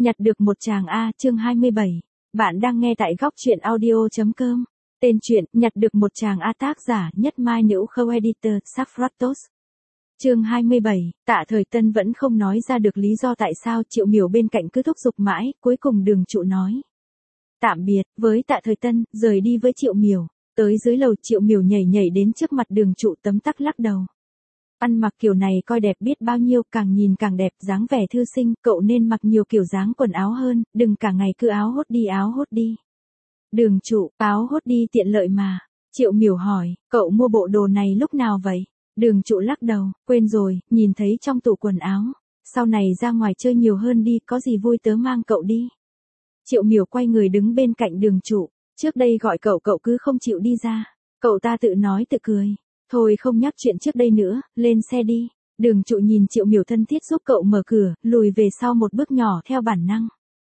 Nhặt được một chàng A, chương 27. Bạn đang nghe tại góc truyện audio.com. Tên truyện, Nhặt được một chàng A, tác giả Nhất Mai Nữ Khâu, editor, Saffratos. Chương 27, Tạ Thời Tân vẫn không nói ra được lý do tại sao Triệu Miểu bên cạnh cứ thúc giục mãi, cuối cùng Đường Trụ nói tạm biệt với Tạ Thời Tân, rời đi với Triệu Miểu. Tới dưới lầu, Triệu Miểu nhảy nhảy đến trước mặt Đường Trụ, tấm tắc lắc đầu. Ăn mặc kiểu này coi đẹp biết bao nhiêu, càng nhìn càng đẹp, dáng vẻ thư sinh, cậu nên mặc nhiều kiểu dáng quần áo hơn, đừng cả ngày cứ áo hốt đi. Đường Trụ, áo hốt đi tiện lợi mà. Triệu Miểu hỏi, cậu mua bộ đồ này lúc nào vậy? Đường Trụ lắc đầu, quên rồi, nhìn thấy trong tủ quần áo. Sau này ra ngoài chơi nhiều hơn đi, có gì vui tớ mang cậu đi. Triệu Miểu quay người đứng bên cạnh Đường Trụ, trước đây gọi cậu cứ không chịu đi ra. Cậu ta tự nói tự cười. Thôi không nhắc chuyện trước đây nữa, lên xe đi. Đường Trụ nhìn Triệu Miểu thân thiết giúp cậu mở cửa, lùi về sau một bước nhỏ theo bản năng.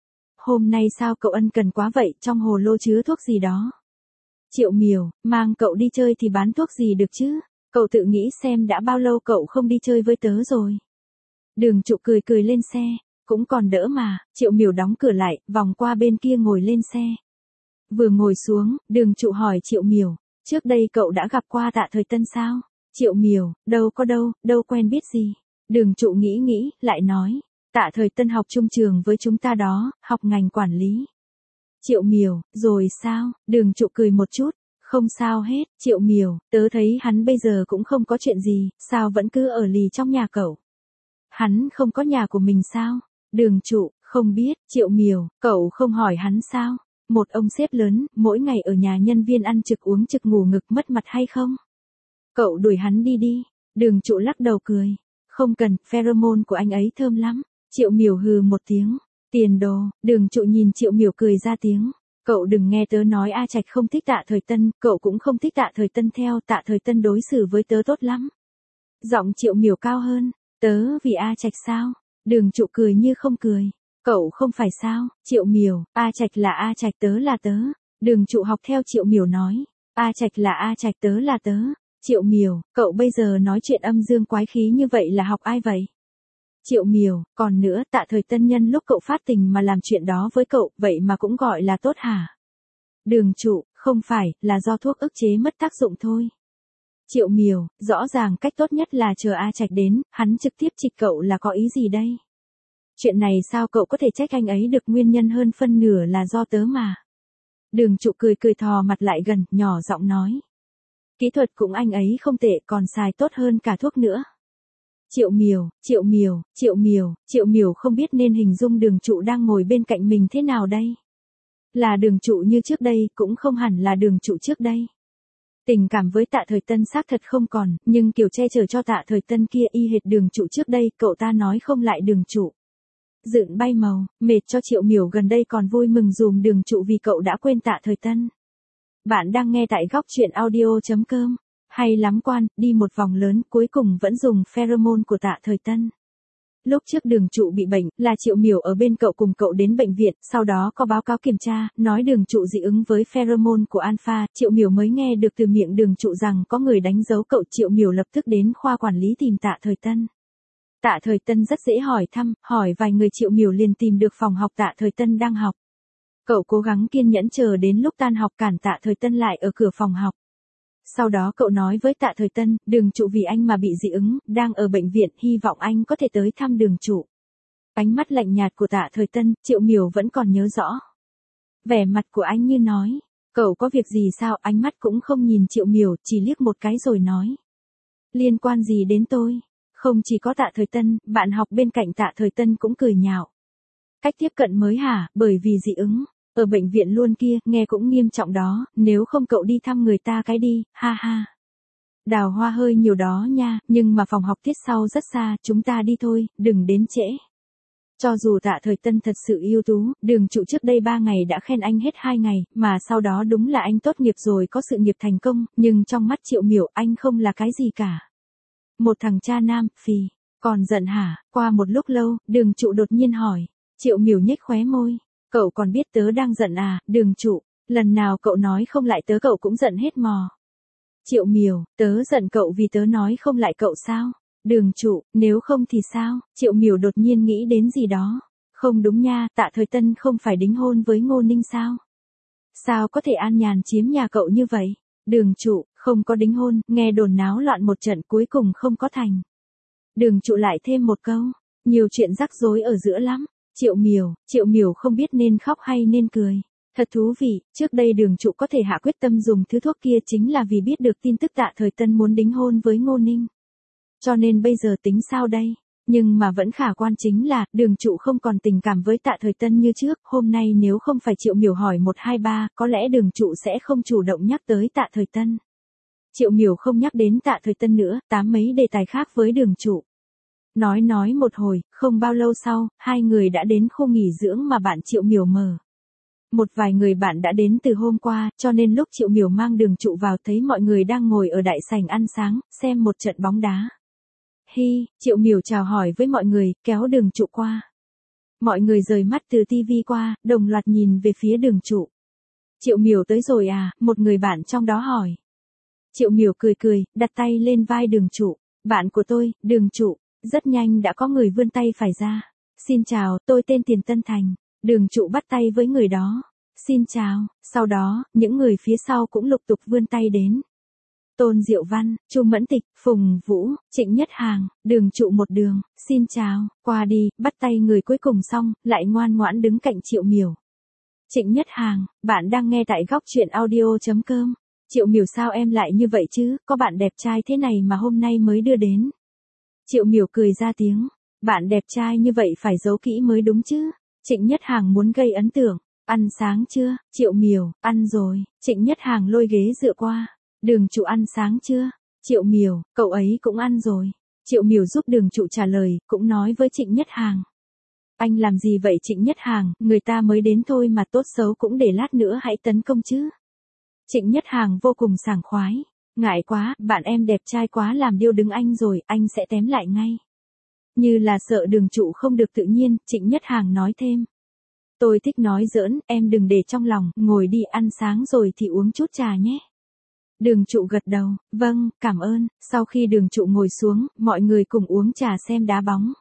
Hôm nay sao cậu ân cần quá vậy, trong hồ lô chứa thuốc gì đó? Triệu Miểu, mang cậu đi chơi thì bán thuốc gì được chứ? Cậu tự nghĩ xem đã bao lâu cậu không đi chơi với tớ rồi. Đường Trụ cười cười lên xe, cũng còn đỡ mà. Triệu Miểu đóng cửa lại, vòng qua bên kia ngồi lên xe. Vừa ngồi xuống, Đường Trụ hỏi Triệu Miểu, trước đây cậu đã gặp qua Tạ Thời Tân sao? Triệu Miểu, đâu có đâu quen biết gì. Đường Trụ nghĩ, lại nói, Tạ Thời Tân học chung trường với chúng ta đó, học ngành quản lý. Triệu Miểu, rồi sao? Đường Trụ cười một chút, không sao hết. Triệu Miểu, tớ thấy hắn bây giờ cũng không có chuyện gì, sao vẫn cứ ở lì trong nhà cậu? Hắn không có nhà của mình sao? Đường Trụ, không biết. Triệu Miểu, cậu không hỏi hắn sao? Một ông sếp lớn, mỗi ngày ở nhà nhân viên ăn trực uống trực ngủ ngực mất mặt hay không? Cậu đuổi hắn đi. Đường Trụ lắc đầu cười. Không cần, pheromone của anh ấy thơm lắm. Triệu Miểu hừ một tiếng. Tiền đồ. Đường Trụ nhìn Triệu Miểu cười ra tiếng. Cậu đừng nghe tớ nói A Trạch không thích Tạ Thời Tân, cậu cũng không thích Tạ Thời Tân theo, Tạ Thời Tân đối xử với tớ tốt lắm. Giọng Triệu Miểu cao hơn. Tớ vì A Trạch sao? Đường Trụ cười như không cười. Cậu không phải sao? Triệu Miểu, A Trạch là A Trạch, tớ là tớ. Đường Trụ học theo Triệu Miểu nói. A Trạch là A Trạch, tớ là tớ. Triệu Miểu, cậu bây giờ nói chuyện âm dương quái khí như vậy là học ai vậy? Triệu Miểu, còn nữa, Tạ Thời Tân nhân lúc cậu phát tình mà làm chuyện đó với cậu, vậy mà cũng gọi là tốt hả? Đường Trụ, không phải, là do thuốc ức chế mất tác dụng thôi. Triệu Miểu, rõ ràng cách tốt nhất là chờ A Trạch đến, hắn trực tiếp trịch cậu là có ý gì đây? Chuyện này sao cậu có thể trách anh ấy được, nguyên nhân hơn phân nửa là do tớ mà. Đường Trụ cười thò mặt lại gần, nhỏ giọng nói. Kỹ thuật cũng anh ấy không tệ, còn xài tốt hơn cả thuốc nữa. Triệu Miểu không biết nên hình dung Đường Trụ đang ngồi bên cạnh mình thế nào đây. Là Đường Trụ như trước đây, cũng không hẳn là Đường Trụ trước đây. Tình cảm với Tạ Thời Tân xác thật không còn, nhưng kiểu che chở cho Tạ Thời Tân kia y hệt Đường Trụ trước đây, cậu ta nói không lại Đường Trụ. Dượn bay màu, mệt cho Triệu Miểu gần đây còn vui mừng dùm Đường Trụ vì cậu đã quên Tạ Thời Tân. Bạn đang nghe tại góc truyện audio.com. Hay lắm quan, đi một vòng lớn, cuối cùng vẫn dùng pheromone của Tạ Thời Tân. Lúc trước Đường Trụ bị bệnh, là Triệu Miểu ở bên cậu cùng cậu đến bệnh viện, sau đó có báo cáo kiểm tra, nói Đường Trụ dị ứng với pheromone của alpha, Triệu Miểu mới nghe được từ miệng Đường Trụ rằng có người đánh dấu cậu. Triệu Miểu lập tức đến khoa quản lý tìm Tạ Thời Tân. Tạ Thời Tân rất dễ hỏi thăm, hỏi vài người Triệu Miểu liền tìm được phòng học Tạ Thời Tân đang học. Cậu cố gắng kiên nhẫn chờ đến lúc tan học cản Tạ Thời Tân lại ở cửa phòng học. Sau đó cậu nói với Tạ Thời Tân, Đường Trụ vì anh mà bị dị ứng, đang ở bệnh viện, hy vọng anh có thể tới thăm Đường Trụ. Ánh mắt lạnh nhạt của Tạ Thời Tân, Triệu Miểu vẫn còn nhớ rõ. Vẻ mặt của anh như nói, cậu có việc gì sao? Ánh mắt cũng không nhìn Triệu Miểu, chỉ liếc một cái rồi nói. Liên quan gì đến tôi? Không chỉ có Tạ Thời Tân, bạn học bên cạnh Tạ Thời Tân cũng cười nhạo. Cách tiếp cận mới hả, bởi vì dị ứng. Ở bệnh viện luôn kia, nghe cũng nghiêm trọng đó, nếu không cậu đi thăm người ta cái đi, ha ha. Đào hoa hơi nhiều đó nha, nhưng mà phòng học tiết sau rất xa, chúng ta đi thôi, đừng đến trễ. Cho dù Tạ Thời Tân thật sự ưu tú, Đường Trụ trước đây 3 ngày đã khen anh hết 2 ngày, mà sau đó đúng là anh tốt nghiệp rồi có sự nghiệp thành công, nhưng trong mắt Triệu Miểu anh không là cái gì cả. Một thằng cha nam, phì, còn giận hả? Qua một lúc lâu, Đường Trụ đột nhiên hỏi. Triệu Miểu nhếch khóe môi. Cậu còn biết tớ đang giận à? Đường Trụ, lần nào cậu nói không lại tớ cậu cũng giận hết mò. Triệu Miểu, tớ giận cậu vì tớ nói không lại cậu sao? Đường Trụ, nếu không thì sao? Triệu Miểu đột nhiên nghĩ đến gì đó. Không đúng nha, Tạ Thời Tân không phải đính hôn với Ngô Ninh sao? Sao có thể an nhàn chiếm nhà cậu như vậy? Đường trụ, không có đính hôn, nghe đồn náo loạn một trận cuối cùng không có thành. Đường trụ lại thêm một câu, nhiều chuyện rắc rối ở giữa lắm. Triệu miểu không biết nên khóc hay nên cười. Thật thú vị, trước đây đường trụ có thể hạ quyết tâm dùng thứ thuốc kia chính là vì biết được tin tức Tạ Thời Tân muốn đính hôn với Ngô Ninh. Cho nên bây giờ tính sao đây? Nhưng mà vẫn khả quan chính là, đường trụ không còn tình cảm với Tạ Thời Tân như trước, hôm nay nếu không phải Triệu miểu hỏi 123, có lẽ đường trụ sẽ không chủ động nhắc tới Tạ Thời Tân. Triệu miểu không nhắc đến Tạ Thời Tân nữa, tám mấy đề tài khác với đường trụ. Nói một hồi, không bao lâu sau, hai người đã đến khu nghỉ dưỡng mà bạn Triệu miểu mở. Một vài người bạn đã đến từ hôm qua, cho nên lúc Triệu miểu mang đường trụ vào thấy mọi người đang ngồi ở đại sảnh ăn sáng, xem một trận bóng đá. Hi, Triệu miểu chào hỏi với mọi người, kéo đường trụ qua. Mọi người rời mắt từ tivi qua, đồng loạt nhìn về phía đường trụ. Triệu miểu tới rồi à, một người bạn trong đó hỏi. Triệu miểu cười, đặt tay lên vai đường trụ. Bạn của tôi, đường trụ. Rất nhanh đã có người vươn tay phải ra. Xin chào, tôi tên Tiền Tân Thành. Đường trụ bắt tay với người đó. Xin chào, sau đó, những người phía sau cũng lục tục vươn tay đến. Tôn Diệu Văn, Chu Mẫn Tịch, Phùng Vũ, Trịnh Nhất Hàng, đường trụ một đường, xin chào, qua đi, bắt tay người cuối cùng xong, lại ngoan ngoãn đứng cạnh Triệu miểu. Trịnh Nhất Hàng, bạn đang nghe tại góc truyện audio.com. Triệu miểu sao em lại như vậy chứ, có bạn đẹp trai thế này mà hôm nay mới đưa đến. Triệu miểu cười ra tiếng, bạn đẹp trai như vậy phải giấu kỹ mới đúng chứ. Trịnh Nhất Hàng muốn gây ấn tượng, ăn sáng chưa, Triệu miểu, ăn rồi, Trịnh Nhất Hàng lôi ghế dựa qua. Đường trụ ăn sáng chưa? Triệu miểu, cậu ấy cũng ăn rồi. Triệu miểu giúp đường trụ trả lời, cũng nói với Trịnh Nhất Hàng. Anh làm gì vậy Trịnh Nhất Hàng, người ta mới đến thôi mà tốt xấu cũng để lát nữa hãy tấn công chứ. Trịnh Nhất Hàng vô cùng sảng khoái. Ngại quá, bạn em đẹp trai quá làm điêu đứng anh rồi, anh sẽ tém lại ngay. Như là sợ đường trụ không được tự nhiên, Trịnh Nhất Hàng nói thêm. Tôi thích nói giỡn, em đừng để trong lòng, ngồi đi ăn sáng rồi thì uống chút trà nhé. Đường trụ gật đầu, vâng, cảm ơn. Sau khi đường trụ ngồi xuống, mọi người cùng uống trà xem đá bóng.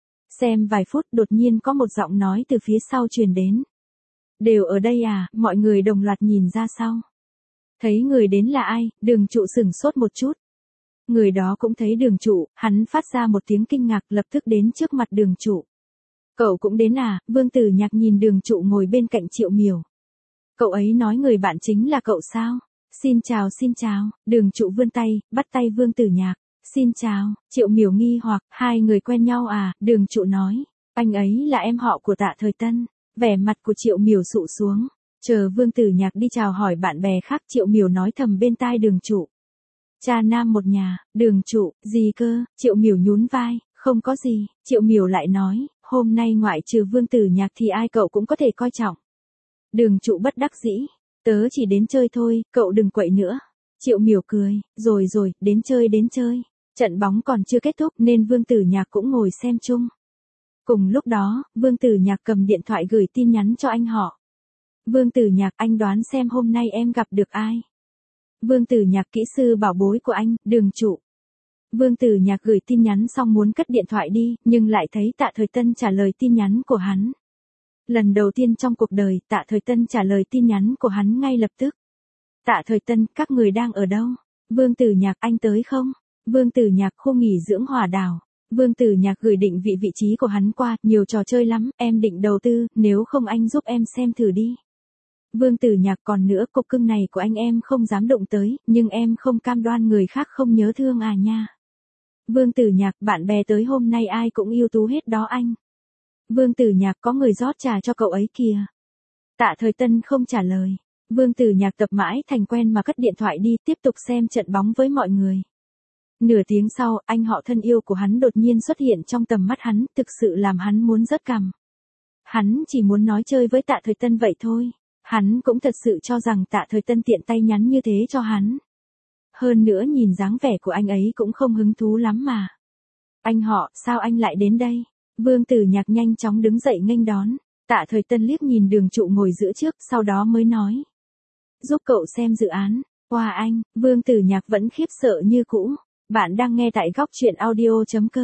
Xem vài phút đột nhiên có một giọng nói từ phía sau truyền đến. Đều ở đây à, mọi người đồng loạt nhìn ra sau. Thấy người đến là ai, đường trụ sửng sốt một chút. Người đó cũng thấy đường trụ, hắn phát ra một tiếng kinh ngạc lập tức đến trước mặt đường trụ. Cậu cũng đến à, Vương Tử Nhạc nhìn đường trụ ngồi bên cạnh Triệu miểu. Cậu ấy nói người bạn chính là cậu sao? Xin chào, đường trụ vươn tay, bắt tay Vương Tử Nhạc. Xin chào, Triệu miểu nghi hoặc, hai người quen nhau à, đường trụ nói. Anh ấy là em họ của Tạ Thời Tân. Vẻ mặt của Triệu miểu sụ xuống. Chờ Vương Tử Nhạc đi chào hỏi bạn bè khác Triệu miểu nói thầm bên tai đường trụ. Cha nam một nhà, đường trụ, gì cơ, Triệu miểu nhún vai, không có gì, Triệu miểu lại nói, hôm nay ngoại trừ Vương Tử Nhạc thì ai cậu cũng có thể coi trọng. Đường trụ bất đắc dĩ, tớ chỉ đến chơi thôi, cậu đừng quậy nữa. Triệu miểu cười, rồi, đến chơi. Trận bóng còn chưa kết thúc nên Vương Tử Nhạc cũng ngồi xem chung. Cùng lúc đó, Vương Tử Nhạc cầm điện thoại gửi tin nhắn cho anh họ. Vương Tử Nhạc, anh đoán xem hôm nay em gặp được ai? Vương Tử Nhạc, kỹ sư bảo bối của anh, đường trụ. Vương Tử Nhạc gửi tin nhắn xong muốn cất điện thoại đi, nhưng lại thấy Tạ Thời Tân trả lời tin nhắn của hắn. Lần đầu tiên trong cuộc đời, Tạ Thời Tân trả lời tin nhắn của hắn ngay lập tức. Tạ Thời Tân, các người đang ở đâu? Vương Tử Nhạc, anh tới không? Vương Tử Nhạc, khu nghỉ dưỡng Hỏa Đảo. Vương Tử Nhạc gửi định vị vị trí của hắn qua, nhiều trò chơi lắm, em định đầu tư, nếu không anh giúp em xem thử đi. Vương Tử Nhạc, còn nữa, cục cưng này của anh em không dám động tới, nhưng em không cam đoan người khác không nhớ thương à nha. Vương Tử Nhạc, bạn bè tới hôm nay ai cũng ưu tú hết đó anh. Vương Tử Nhạc, có người rót trà cho cậu ấy kìa. Tạ Thời Tân không trả lời. Vương Tử Nhạc tập mãi thành quen mà cất điện thoại đi, tiếp tục xem trận bóng với mọi người. Nửa tiếng sau, anh họ thân yêu của hắn đột nhiên xuất hiện trong tầm mắt hắn, thực sự làm hắn muốn rớt cằm. Hắn chỉ muốn nói chơi với Tạ Thời Tân vậy thôi. Hắn cũng thật sự cho rằng Tạ Thời Tân tiện tay nhắn như thế cho hắn. Hơn nữa nhìn dáng vẻ của anh ấy cũng không hứng thú lắm mà. Anh họ, sao anh lại đến đây? Vương Tử Nhạc nhanh chóng đứng dậy nghênh đón. Tạ Thời Tân liếc nhìn đường trụ ngồi giữa trước, sau đó mới nói. Giúp cậu xem dự án. Wow anh, Vương Tử Nhạc vẫn khiếp sợ như cũ. Bạn đang nghe tại góc truyện audio.com.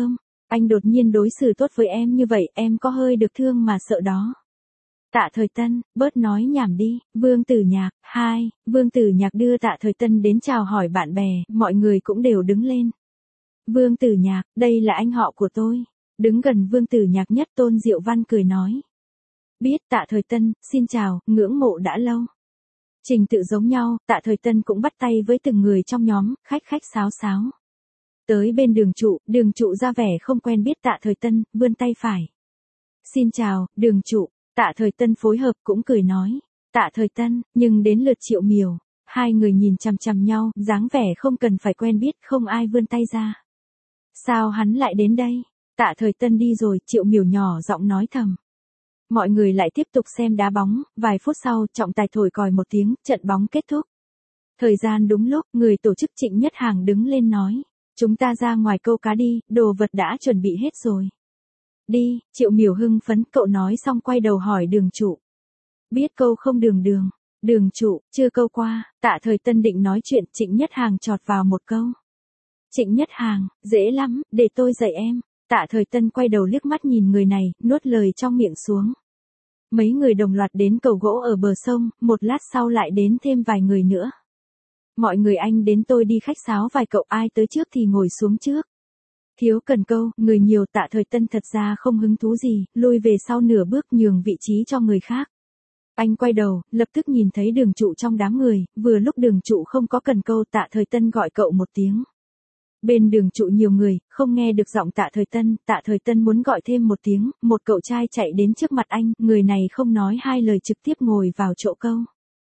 Anh đột nhiên đối xử tốt với em như vậy, em có hơi được thương mà sợ đó. Tạ Thời Tân, bớt nói nhảm đi. Vương Tử Nhạc, hai. Vương Tử Nhạc đưa Tạ Thời Tân đến chào hỏi bạn bè, mọi người cũng đều đứng lên. Vương Tử Nhạc, đây là anh họ của tôi. Đứng gần Vương Tử Nhạc nhất Tôn Diệu Văn cười nói. Biết. Tạ Thời Tân, xin chào, ngưỡng mộ đã lâu. Trình tự giống nhau, Tạ Thời Tân cũng bắt tay với từng người trong nhóm, khách khách sáo sáo. Tới bên Đường Trụ ra vẻ không quen biết Tạ Thời Tân, vươn tay phải. Xin chào, Đường Trụ. Tạ Thời Tân phối hợp cũng cười nói. Tạ Thời Tân, nhưng đến lượt Triệu Miểu. Hai người nhìn chằm chằm nhau, dáng vẻ không cần phải quen biết, không ai vươn tay ra. Sao hắn lại đến đây? Tạ Thời Tân đi rồi, Triệu Miểu nhỏ giọng nói thầm. Mọi người lại tiếp tục xem đá bóng, vài phút sau, trọng tài thổi còi một tiếng, trận bóng kết thúc. Thời gian đúng lúc, người tổ chức Trịnh Nhất Hàng đứng lên nói. Chúng ta ra ngoài câu cá đi, đồ vật đã chuẩn bị hết rồi. Đi. Triệu Miểu hưng phấn, cậu nói xong quay đầu hỏi Đường Trụ. Biết câu không Đường? Đường Trụ, chưa câu qua. Tạ Thời Tân định nói chuyện, Trịnh Nhất Hàng chọt vào một câu. Trịnh Nhất Hàng, dễ lắm, để tôi dạy em. Tạ Thời Tân quay đầu liếc mắt nhìn người này, nuốt lời trong miệng xuống. Mấy người đồng loạt đến cầu gỗ ở bờ sông, một lát sau lại đến thêm vài người nữa. Mọi người anh đến tôi đi khách sáo vài cậu, ai tới trước thì ngồi xuống trước. Thiếu cần câu, người nhiều. Tạ Thời Tân thật ra không hứng thú gì, lui về sau nửa bước nhường vị trí cho người khác. Anh quay đầu, lập tức nhìn thấy Đường Trụ trong đám người, vừa lúc Đường Trụ không có cần câu, Tạ Thời Tân gọi cậu một tiếng. Bên Đường Trụ nhiều người, không nghe được giọng Tạ Thời Tân muốn gọi thêm một tiếng, một cậu trai chạy đến trước mặt anh, người này không nói hai lời trực tiếp ngồi vào chỗ câu.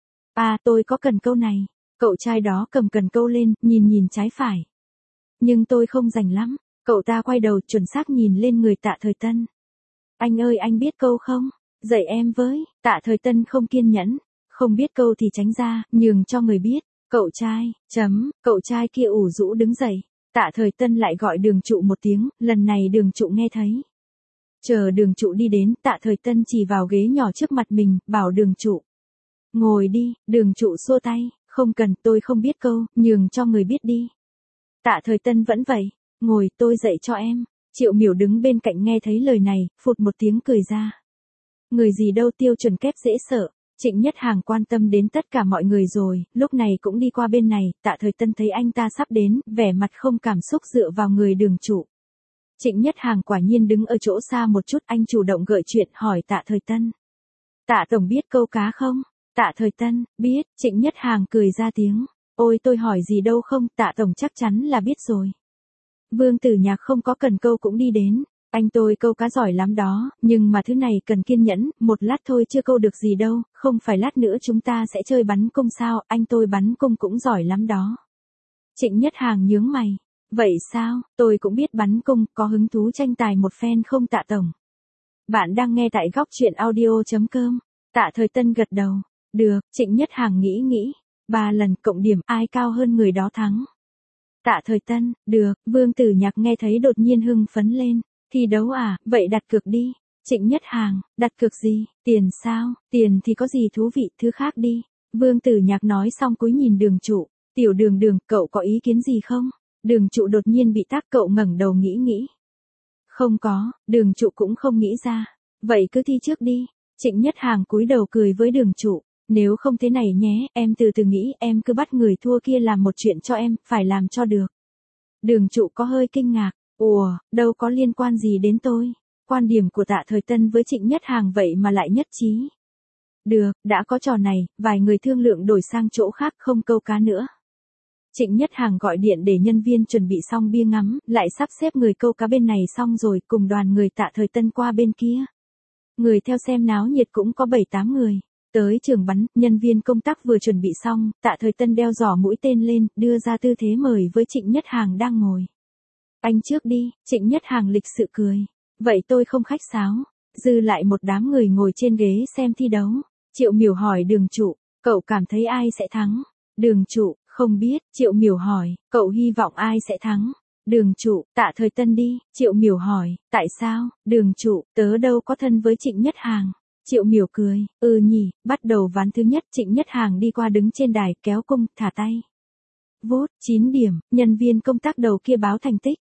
Tôi có cần câu này. Cậu trai đó cầm cần câu lên, nhìn trái phải. Nhưng tôi không rành lắm. Cậu ta quay đầu chuẩn xác nhìn lên người Tạ Thời Tân. Anh ơi, anh biết câu không? Dạy em với. Tạ Thời Tân không kiên nhẫn. Không biết câu thì tránh ra, nhường cho người biết. Cậu trai kia ủ rũ đứng dậy. Tạ Thời Tân lại gọi Đường Trụ một tiếng, lần này Đường Trụ nghe thấy. Chờ Đường Trụ đi đến, Tạ Thời Tân chỉ vào ghế nhỏ trước mặt mình, bảo Đường Trụ. Ngồi đi. Đường Trụ xua tay. Không cần, tôi không biết câu, nhường cho người biết đi. Tạ Thời Tân vẫn vậy. Ngồi, tôi dạy cho em. Triệu Miểu đứng bên cạnh nghe thấy lời này, phụt một tiếng cười ra. Người gì đâu, tiêu chuẩn kép dễ sợ. Trịnh Nhất Hàng quan tâm đến tất cả mọi người rồi, lúc này cũng đi qua bên này, Tạ Thời Tân thấy anh ta sắp đến, vẻ mặt không cảm xúc dựa vào người Đường Trụ. Trịnh Nhất Hàng quả nhiên đứng ở chỗ xa một chút, anh chủ động gợi chuyện hỏi Tạ Thời Tân. Tạ tổng biết câu cá không? Tạ Thời Tân, biết. Trịnh Nhất Hàng cười ra tiếng. Ôi tôi hỏi gì đâu không, Tạ tổng chắc chắn là biết rồi. Vương Tử Nhạc không có cần câu cũng đi đến. Anh tôi câu cá giỏi lắm đó, nhưng mà thứ này cần kiên nhẫn, một lát thôi chưa câu được gì đâu, không phải lát nữa chúng ta sẽ chơi bắn cung sao, anh tôi bắn cung cũng giỏi lắm đó. Trịnh Nhất Hàng nhướng mày. Vậy sao, tôi cũng biết bắn cung, có hứng thú tranh tài một phen không Tạ tổng? Bạn đang nghe tại góc truyện audio.com. Tạ Thời Tân gật đầu. Được. Trịnh Nhất Hàng nghĩ. 3 lần cộng điểm, ai cao hơn người đó thắng. Tạ Thời Tân, được. Vương Tử Nhạc nghe thấy đột nhiên hưng phấn lên. Thi đấu à, vậy đặt cược đi. Trịnh Nhất Hàng, đặt cược gì? Tiền sao? Tiền thì có gì thú vị, thứ khác đi. Vương Tử Nhạc nói xong cúi nhìn Đường Trụ. Tiểu Đường, cậu có ý kiến gì không? Đường Trụ đột nhiên bị tắc, cậu ngẩng đầu nghĩ. Không có. Đường Trụ cũng không nghĩ ra. Vậy cứ thi trước đi. Trịnh Nhất Hàng cúi đầu cười với Đường Trụ. Nếu không thế này nhé, em từ từ nghĩ, em cứ bắt người thua kia làm một chuyện cho em, phải làm cho được. Đường Trụ có hơi kinh ngạc. Ủa, đâu có liên quan gì đến tôi. Quan điểm của Tạ Thời Tân với Trịnh Nhất Hàng vậy mà lại nhất trí. Được, đã có trò này, vài người thương lượng đổi sang chỗ khác không câu cá nữa. Trịnh Nhất Hàng gọi điện để nhân viên chuẩn bị xong bia ngắm, lại sắp xếp người câu cá bên này xong rồi cùng đoàn người Tạ Thời Tân qua bên kia. Người theo xem náo nhiệt cũng có 7-8 người. Tới trường bắn, nhân viên công tác vừa chuẩn bị xong, Tạ Thời Tân đeo giỏ mũi tên lên, đưa ra tư thế mời với Trịnh Nhất Hàng đang ngồi. Anh trước đi. Trịnh Nhất Hàng lịch sự cười. Vậy tôi không khách sáo. Dư lại một đám người ngồi trên ghế xem thi đấu. Triệu Miểu hỏi Đường Trụ, cậu cảm thấy ai sẽ thắng? Đường Trụ, không biết. Triệu Miểu hỏi, cậu hy vọng ai sẽ thắng? Đường Trụ, Tạ Thời Tân đi. Triệu Miểu hỏi, tại sao? Đường Trụ, tớ đâu có thân với Trịnh Nhất Hàng. Triệu Miểu cười, nhỉ. Bắt đầu ván thứ nhất, Trịnh Nhất Hàng đi qua đứng trên đài, kéo cung, thả tay. Vốt, 9 điểm, nhân viên công tác đầu kia báo thành tích.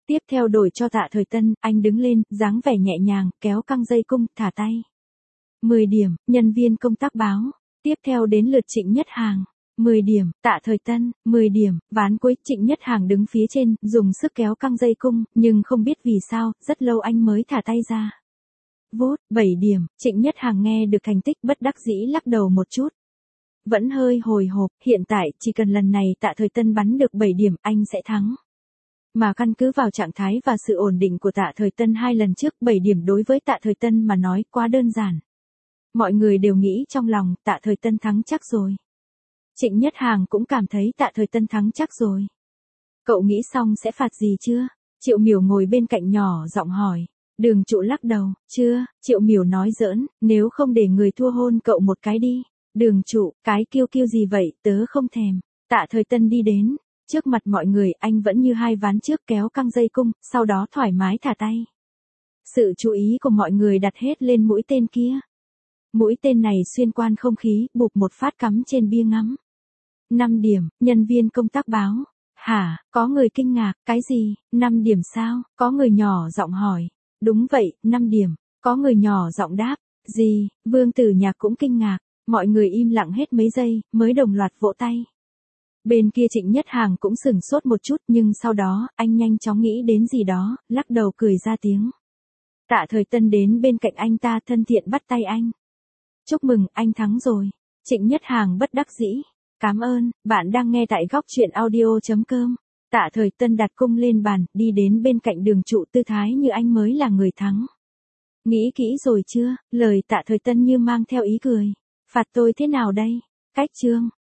Tiếp theo đổi cho Tạ Thời Tân, anh đứng lên, dáng vẻ nhẹ nhàng, kéo căng dây cung, thả tay. 10 điểm, nhân viên công tác báo. Tiếp theo đến lượt Trịnh Nhất Hàng. 10 điểm, Tạ Thời Tân, 10 điểm, ván cuối, Trịnh Nhất Hàng đứng phía trên, dùng sức kéo căng dây cung, nhưng không biết vì sao, rất lâu anh mới thả tay ra. Vút, 7 điểm, Trịnh Nhất Hàng nghe được thành tích bất đắc dĩ lắc đầu một chút. Vẫn hơi hồi hộp, hiện tại, chỉ cần lần này Tạ Thời Tân bắn được 7 điểm, anh sẽ thắng. Mà căn cứ vào trạng thái và sự ổn định của Tạ Thời Tân 2 lần trước, 7 điểm đối với Tạ Thời Tân mà nói quá đơn giản. Mọi người đều nghĩ trong lòng, Tạ Thời Tân thắng chắc rồi. Trịnh Nhất Hàng cũng cảm thấy Tạ Thời Tân thắng chắc rồi. Cậu nghĩ xong sẽ phạt gì chưa? Triệu Miểu ngồi bên cạnh nhỏ giọng hỏi. Đường Trụ lắc đầu, chưa, Triệu Miểu nói giỡn, nếu không để người thua hôn cậu một cái đi. Đường Trụ, cái kiêu kiêu gì vậy, tớ không thèm. Tạ Thời Tân đi đến, trước mặt mọi người anh vẫn như 2 ván trước kéo căng dây cung, sau đó thoải mái thả tay. Sự chú ý của mọi người đặt hết lên mũi tên kia. Mũi tên này xuyên qua không khí, bụp một phát cắm trên bia ngắm. 5 điểm, nhân viên công tác báo. Hả, có người kinh ngạc, cái gì, 5 điểm sao, có người nhỏ giọng hỏi. Đúng vậy, 5 điểm, có người nhỏ giọng đáp. Gì, Vương Tử Nhạc cũng kinh ngạc, mọi người im lặng hết mấy giây, mới đồng loạt vỗ tay. Bên kia Trịnh Nhất Hàng cũng sửng sốt một chút nhưng sau đó, anh nhanh chóng nghĩ đến gì đó, lắc đầu cười ra tiếng. Tạ Thời Tân đến bên cạnh anh ta thân thiện bắt tay anh. Chúc mừng, anh thắng rồi. Trịnh Nhất Hàng bất đắc dĩ. Cảm ơn, bạn đang nghe tại góc truyện audio.com. Tạ Thời Tân đặt cung lên bàn, đi đến bên cạnh Đường Trụ tư thái như anh mới là người thắng. Nghĩ kỹ rồi chưa? Lời Tạ Thời Tân như mang theo ý cười. Phạt tôi thế nào đây? Cách chương.